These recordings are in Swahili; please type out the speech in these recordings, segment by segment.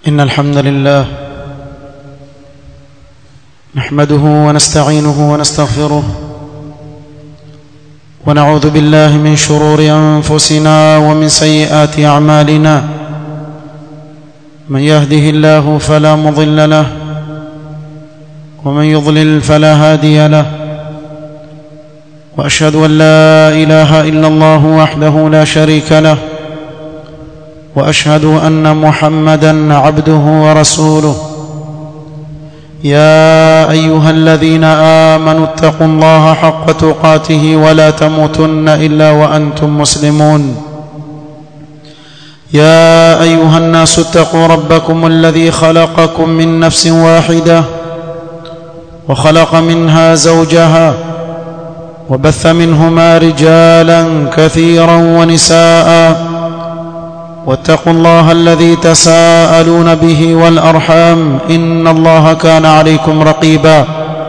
إن الحمد لله نحمده ونستعينه ونستغفره ونعوذ بالله من شرور أنفسنا ومن سيئات أعمالنا من يهده الله فلا مضل له ومن يضلل فلا هادي له وأشهد أن لا إله إلا الله وحده لا شريك له وأشهد أن محمدًا عبده ورسوله يا أيها الذين آمنوا اتقوا الله حق تقاته ولا تموتن إلا وأنتم مسلمون يا أيها الناس اتقوا ربكم الذي خلقكم من نفس واحدة وخلق منها زوجها وبث منهما رجالا كثيرا ونساء واتقوا الله الذي تساءلون به والأرحام إن الله كان عليكم رقيبا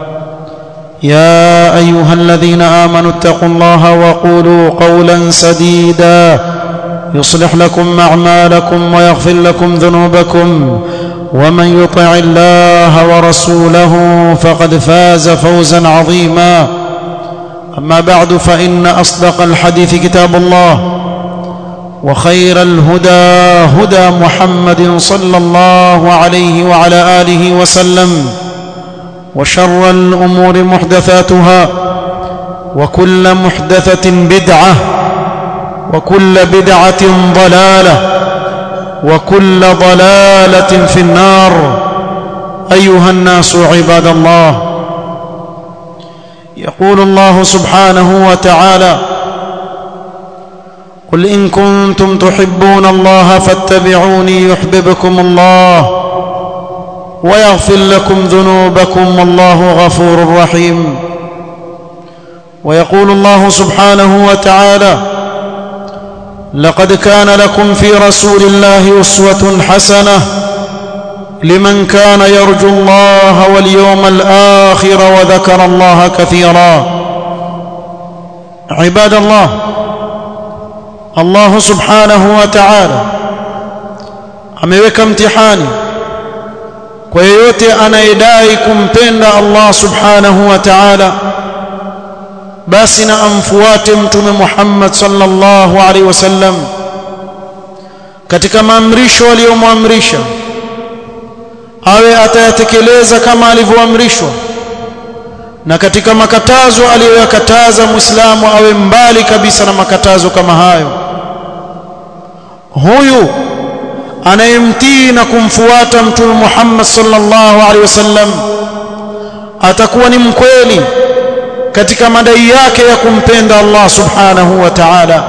يا أيها الذين آمنوا اتقوا الله وقولوا قولا سديدا يصلح لكم أعمالكم ويغفر لكم ذنوبكم ومن يطع الله ورسوله فقد فاز فوزا عظيما أما بعد فإن أصدق الحديث كتاب الله وخير الهدى هدى محمد صلى الله عليه وعلى آله وسلم وشر الأمور محدثاتها وكل محدثة بدعة وكل بدعة ضلالة وكل ضلالة في النار أيها الناس عباد الله يقول الله سبحانه وتعالى قل إن كنتم تحبون الله فاتبعوني يحببكم الله ويغفر لكم ذنوبكم والله غفور رحيم ويقول الله سبحانه وتعالى لقد كان لكم في رسول الله أسوة حسنة لمن كان يرجو الله واليوم الآخر وذكر الله كثيرا عباد الله Allah subhanahu wa ta'ala ameweka mtihani kwa yeyote anayedai kumpenda Allah subhanahu wa ta'ala basi na amfuate mtume Muhammad sallallahu alaihi wasallam katika maamrisho aliyomwamrisha awe atayatekeleza kama alivyoamrishwa na katika makatazo aliyoyakataza muislamu awe mbali kabisa na makatazo kama hayo. Huyu anayemtii na kumfuata mtume Muhammad sallallahu alaihi wasallam atakuwa ni mkweli katika madai yake ya kumpenda Allah subhanahu wa ta'ala.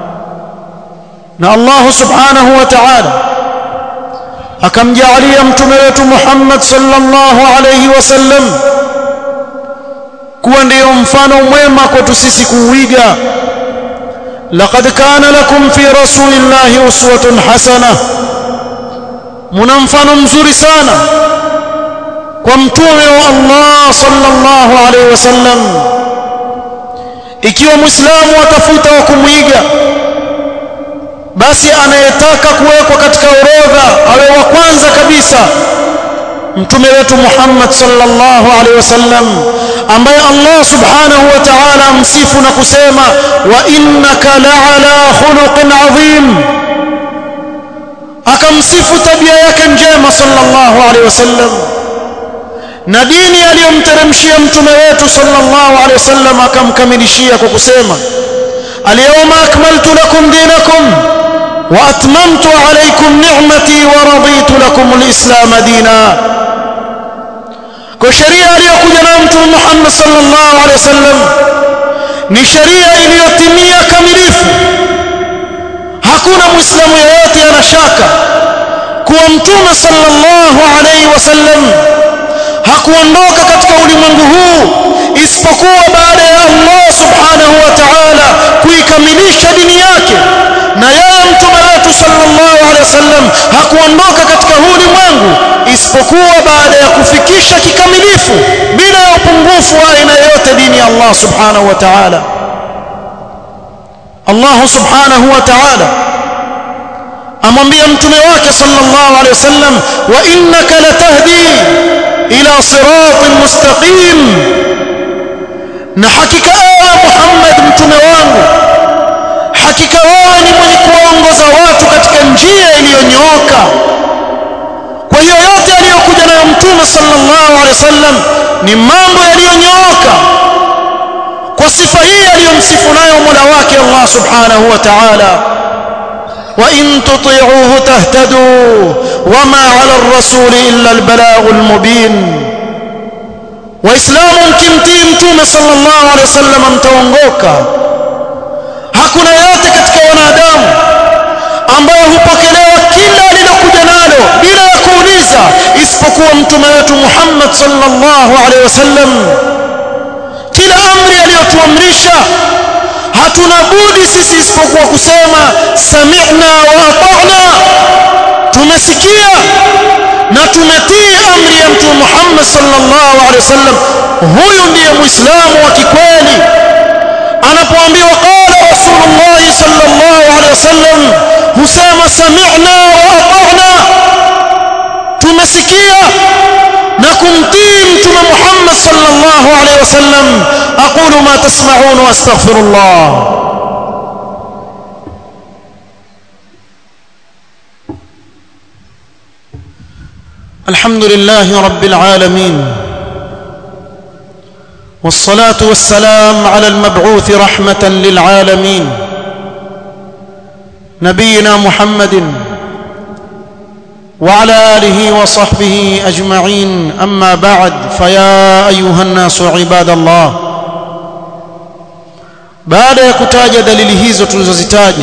Na Allah subhanahu wa ta'ala akamjalia mtume wetu Muhammad sallallahu alaihi wasallam kuwa ndio mfano mwema kwetu sisi kuiga. Laqad kana lakum fi rasulillahi uswatun hasana, muna mfano mzuri sana kwa mtume wa Allah sallallahu alaihi wasallam. Ikiwa muislamu atafuta wa kumuiga, basi anayetaka kuwekwa katika orodha awe wa kwanza kabisa mtume wetu Muhammad sallallahu alaihi wasallam, ambaye Allah subhanahu wa ta'ala amsifu na kusema wa innaka la'ala khuluqin adhim, akamsifu tabia yake njema sallallahu alaihi wasallam na dini aliyomteremshia mtume wetu sallallahu alaihi wasallam akamkamilishia kwa kusema al-yawma akmaltu lakum dinakum wa atmamtu alaykum ni'mati wa raditu lakum al-islam dina. Kwa sheria aliyokuja nayo mtume Muhammad sallallahu alaihi wasallam ni sheria iliyotimia kamilifu. Hakuna muislamu yeyote anashaka kuwa mtume sallallahu alaihi wasallam hakuondoka katika ulimwengu huu isipokuwa baada ya Allah subhanahu wa ta'ala kuikamilisha dini yake, na yeye mtume wetu sallallahu alaihi wasallam hakuondoka katika huu ulimwengu isipokuwa baada ya kufikisha kikamilifu bila ya upungufu wa aina yoyote dini ya Allah subhanahu wa ta'ala. Allah subhanahu wa ta'ala amwambia mtume wake sallallahu alayhi wasallam, wa innaka latahdi ila siratin mustaqim, na hakika ewe Muhammad mtume wangu, hakika wewe ni mwenye kuongoza watu katika njia iliyonyooka. Kwa hiyo yote aliyokuja nayo mtume sallallahu alaihi wasallam ni mambo yaliyonyooka kwa sifa hii aliyomsifu nayo Mola wake Allah subhanahu wa ta'ala. wa in tuti'uhu tahtadu wama 'ala ar-rasul illa al-balaghu al-mubin. Waislamu mkimtii mtume sallallahu alaihi wasallam mtaongoka. Hakuna yote katika wanadamu ambaye hupokelewa kila alilokuja nalo bila ya kuuliza isipokuwa mtume wetu Muhammad sallallahu alaihi wasallam. Kila amri aliyotuamrisha hatuna budi sisi isipokuwa kusema sami'na wa ata'na, tumesikia na tumetii amri ya mtume Muhammad sallallahu alaihi wasallam. Huyu ndiye muislamu wa kikweli. Anapoambiwa qala rasulullah sallallahu alaihi wasallam husema sami'na wa ata'na, tumesikia na kumtii mtume Muhammad sallallahu alaihi wasallam. aqulu ma tasma'un wa astaghfirullah. alhamdulillahi rabbil alamin, والصلاة والسلام على المبعوث رحمة للعالمين نبينا محمد وعلى آله وصحبه أجمعين. أما بعد، فيا أيها الناس عباد الله. baada ya kutaja dalili hizo tulizozitaja,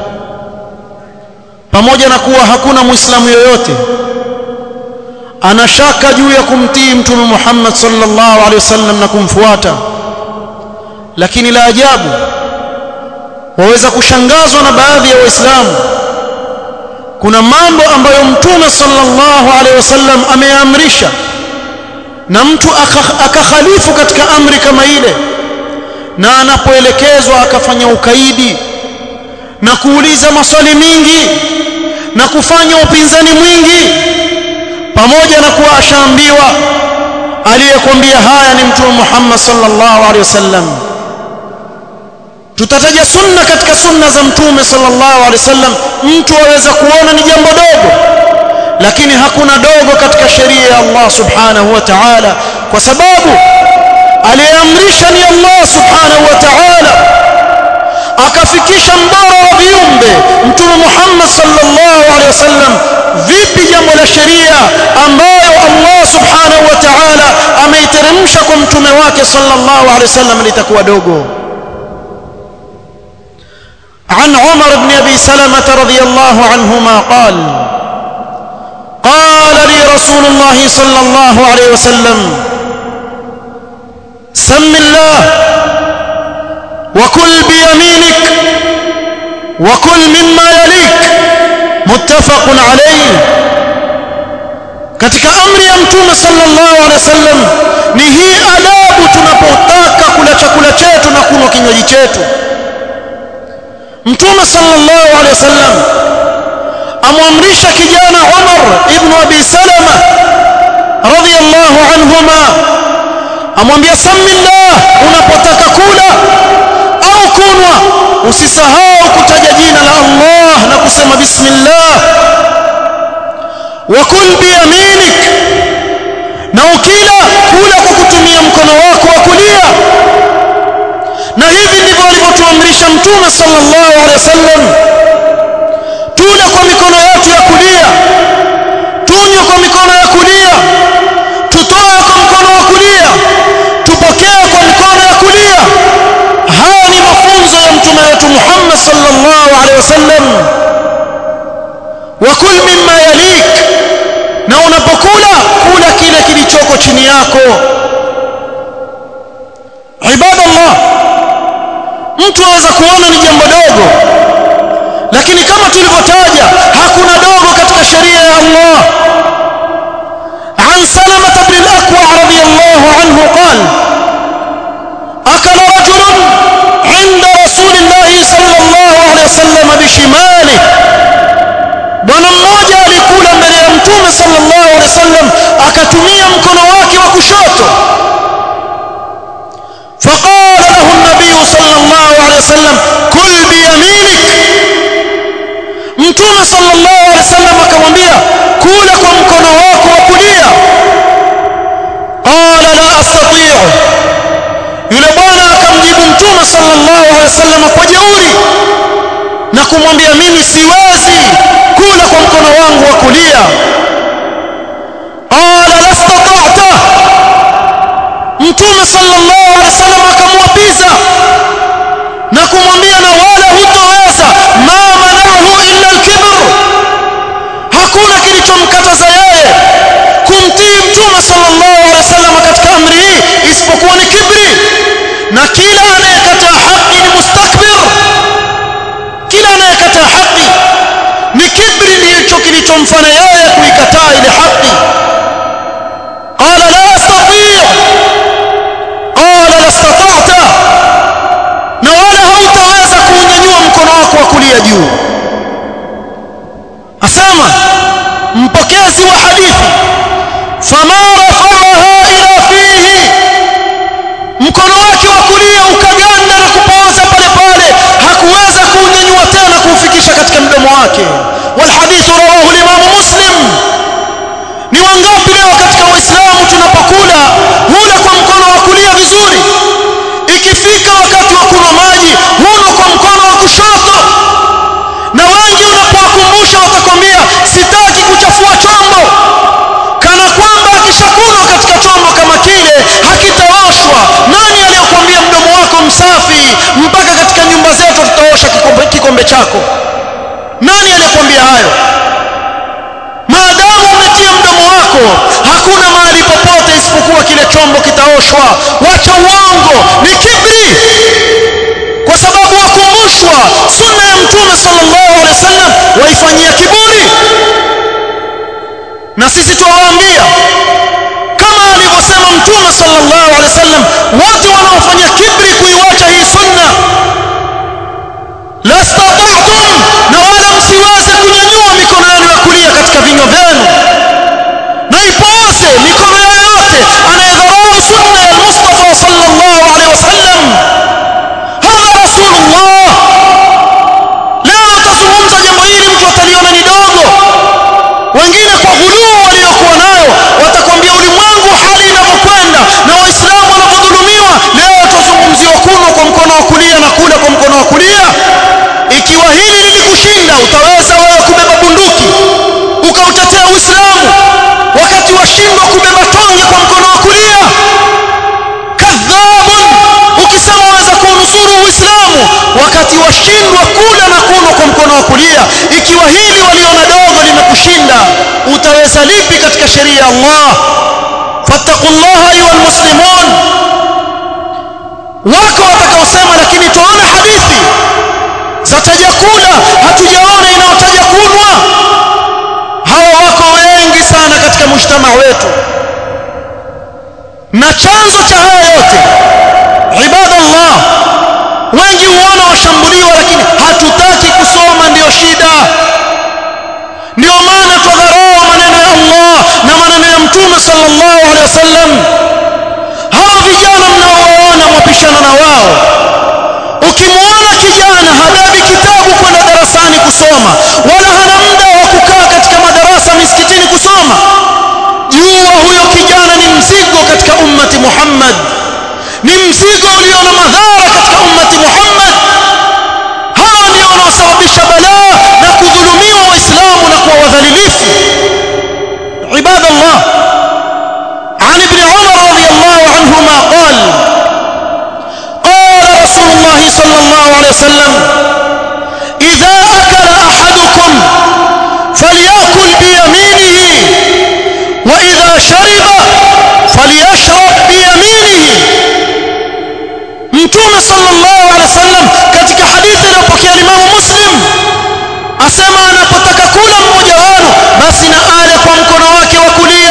pamoja na kuwa hakuna muislamu yoyote anashaka juu ya kumtii mtume Muhammad sallallahu alaihi wasallam na kumfuata, lakini la ajabu waweza kushangazwa na baadhi ya waislamu. Kuna mambo ambayo mtume sallallahu alaihi wasallam ameamrisha na mtu akakhalifu katika amri kama ile, na anapoelekezwa akafanya ukaidi na kuuliza maswali mingi na kufanya upinzani mwingi, pamoja na kuwa ashaambiwa aliyekwambia haya ni mtume Muhammad sallallahu alaihi wasallam. Tutataja sunna katika sunna za mtume sallallahu alaihi wasallam. Mtu aweza kuona ni jambo dogo, lakini hakuna dogo katika sheria ya Allah subhanahu wa ta'ala, kwa sababu aliyeamrisha ni Allah subhanahu wa ta'ala, akafikisha mbora wa viumbe mtume Muhammad sallallahu alaihi wasallam. Vipi jambo la sheria ambayo Allah subhanahu wa ta'ala ameiteremsha kwa mtume wake sallallahu alaihi wasallam litakuwa dogo? عن عمر بن أبي سلمة رضي الله عنهما قال قال لي رسول الله صلى الله عليه وسلم سم الله وكل بيمينك وكل مما يليك متفق عليه. katika amri ya mtume sallallahu alaihi wasallam ni hii adabu tunapotaka kula chakula chetu na kunywa kinywaji chetu. Mtume sallallahu alaihi wasallam amwamrisha kijana Umar ibn Abi Salama radhiyallahu anhuma, amwambia samillah, unapotaka kula au kunwa usisahau kutaja jina la Allah na kusema bismillah. wa kul biyaminik, na ukila kula kwa kutumia mkono wako wa kulia. Na hivi ndivyo alivyotuamrisha mtume sallallahu alaihi wasallam, tule kwa mikono yetu ya kulia, tunywe kwa mikono ya kulia, tutoe kwa mkono wa kulia, tupokee kwa mikono ya kulia. Haya ni mafunzo ya mtume wetu Muhammad sallallahu alaihi wasallam. wa kul mimma yalik, na unapokula kula kile kilichoko chini yako. Ibadallah, mtu aweza kuona ni jambo dogo, lakini kama tulivyotaja hakuna dogo katika sheria ya Allah. عن سلمة بن الأكوع رضي الله عنه قال أكل رجل عند رسول الله صلى الله عليه وسلم بشماله astati'u. Yule bwana akamjibu Mtume sallallahu alaihi wasallam kwa jeuri na kumwambia, mimi siwezi kula kwa mkono wangu wa kulia. Qala lastata'ta. Mtume sallallahu alaihi wasallam akamwapiza na kumwambia, na wala hutoweza. Ma manahu illa al-kibr. Hakuna kilichomkataza yeye kumtii Mtume sallallahu alaihi wasallam katika amri hii isipokuwa ni kibri, na kila anayekataa haki ni mustakbir. Kila anayekataa haki ni kibri, ndicho kilichomfanya yeye kuikataa ile haki. Qala la astati'. Qala lastata'ta. Na wala hautaweza kuunyanyua mkono wako wa kulia juu. Asema mpokezi wa hadithi, fama rafa'aha ila fihi. Mkono wake wa kulia ukaganda na kupooza pale pale, hakuweza kuunyanyua tena kuufikisha katika mdomo wake. Wal hadithu rawahu al-Imam Muslim. Ni wangapi leo katika Uislamu tunapokula hula kwa mkono wa kulia vizuri, ikifika wakati wa kunywa maji hula kwa mkono wa kushoto, na wengi unapowakumbusha watakwambia sitaki kuchafua chombo, kana kwamba akishakunwa katika chombo kama kile hakitaoshwa. Nani aliyokuambia mdomo wako msafi mpaka katika nyumba zetu tutaosha kikombe chako? Nani aliyokuambia hayo? Maadamu umetia mdomo wako, hakuna mahali popote isipokuwa kile chombo kitaoshwa. Wacha uongo, ni kibri, kwa sababu wakumbushwa sunna ya Mtume sallallahu alaihi wasallam waifanyia kiburi. Na sisi tuwaambia kama alivyosema Mtume sallallahu alaihi wasallam, wote wanaofanya kibri kuiwacha hii sunna, lastata'tum, na wala msiweze kunyanyua mikono yenu ya kulia katika vinywa vyenu, na ipooze mikono yoyote anayedharau sunna ya Mustafa sallallahu alaihi wasallam. Hadha Rasulullah. Leo utazungumza jambo hili, mtu ataliona ni dogo. Wengine kwa ghuluu waliokuwa nayo watakwambia ulimwengu hali inavyokwenda na Waislamu wanapodhulumiwa, leo tuzungumziwa kuno kwa mkono wa kulia na kula kwa mkono wa kulia. Ikiwa hili lilikushinda, utaweza wewe kubeba bunduki ukautetea Uislamu wakati washindwa kubeba tonge kwa mkono wa kulia? Kadhabun. Ukisema waweza kunusuru Uislamu wakati washindwa kula na kunywa kwa mkono wa kulia, ikiwa hili waliona dogo limekushinda, utaweza lipi katika sheria ya Allah? Fattaqullaha ayuhal muslimun. Wako watakaosema lakini tuona hadithi zataja kula, hatujaona inayotaja kunwa. Hawa wako wengi sana katika mujtama wetu, na chanzo cha haya yote ibadallah, wengi huona washambuliwa, lakini hatutaki kusoma, ndio shida. Ndio maana tudharau maneno ya Allah na maneno ya Mtume sallallahu alaihi wasallam. Hawa vijana mnaowaona mwapishana na wao, ukimwona kijana habebi kitabu kwenda darasani kusoma, wala hana muda wa kukaa katika madarasa misikitini kusoma, jua huyo kijana ni mzigo katika ummati Muhammad, ni mzigo ulio na madhara katika ummati Muhammad. Hawa ndio wanaosababisha balaa na kudhulumiwa Waislamu na kuwa wadhalilifu. Ibadallah, عن ابن عمر رضي الله عنهما قال قال رسول الله صلى الله عليه وسلم إذا أكل أحدكم فليأكل بيمينه وإذا شرب فليشرب بيمينه. Mtume sallallahu alaihi wasallam katika hadithi iliyopokea Imam Muslim asema, anapotaka kula mmoja wenu basi na ale kwa mkono wake wa kulia,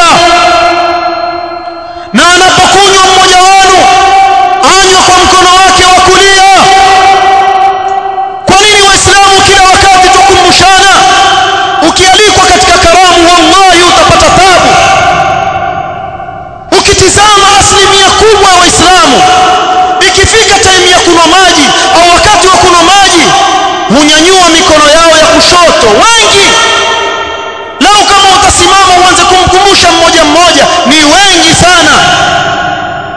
na anapokunywa mmoja wenu anywe kwa mkono wake wa kulia. Kwa nini Waislamu kila wakati tukumbushana? Ukialikwa katika karamu, wallahi utapata tabu. Ukitizama asilimia kubwa ya Waislamu, ikifika time ya kunywa maji au wakati wa kunywa maji, hunyanyua mikono yao ya kushoto. Wengi lao, kama utasimama uanze kumkumbusha mmoja mmoja, ni wengi sana.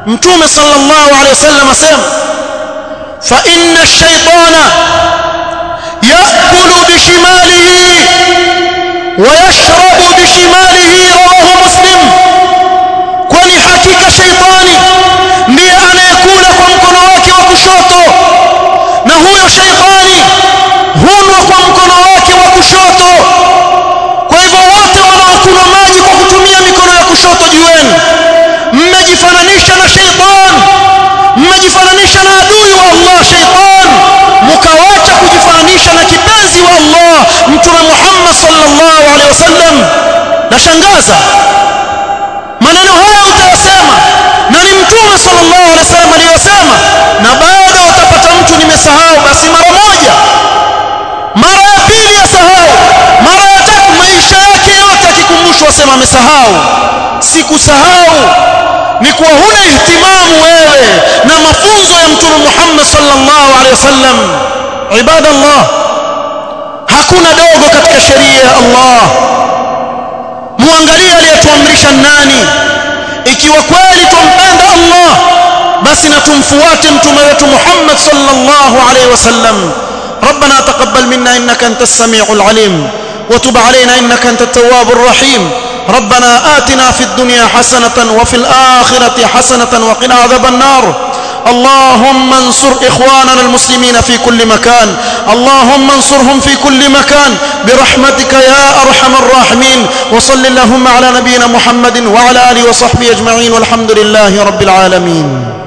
mtume sallallahu alayhi wasallam asema fa inna ash-shaytana ya'kulu bishimalihi wa yashrabu bishimalihi, rawahu Muslim. Kwani hakika shaytani ndiye anayekula kwa mkono wake wa kushoto, na huyo shaytani hunwa kwa mkono wake wa kushoto. Kwa hivyo wote wanaokunywa maji kwa kutumia mikono ya kushoto, jueni mmejifananisha na shaytan, mmejifananisha na adui wa Allah shaytan, mkawacha kujifananisha na kipenzi wa Allah Mtume Muhammad sallallahu alaihi wasallam. Nashangaza maneno haya utayasema na ni Mtume sallallahu alaihi wasallam aliyosema, na baada utapata mtu nimesahau, basi mara moja, mara ya pili asahau, mara ya tatu, maisha yake yote akikumbushwa asema amesahau. Sikusahau, ni kuwa huna ihtimamu wewe na mafunzo ya Mtume Muhammad sallallahu alaihi wasallam. Ibadallah, hakuna dogo katika sheria ya Allah. Muangalie aliyetuamrisha nani. Ikiwa kweli tumpenda Allah, basi na tumfuate mtume wetu Muhammad sallallahu alaihi wasallam. ربنا تقبل منا إنك أنت السميع العليم وتب علينا إنك أنت التواب الرحيم. ربنا آتنا في الدنيا حسنة وفي الآخرة حسنة وقنا عذاب النار. اللهم انصر إخواننا المسلمين في كل مكان، اللهم انصرهم في كل مكان برحمتك يا أرحم الراحمين. وصل اللهم على نبينا محمد وعلى آله وصحبه أجمعين، والحمد لله رب العالمين.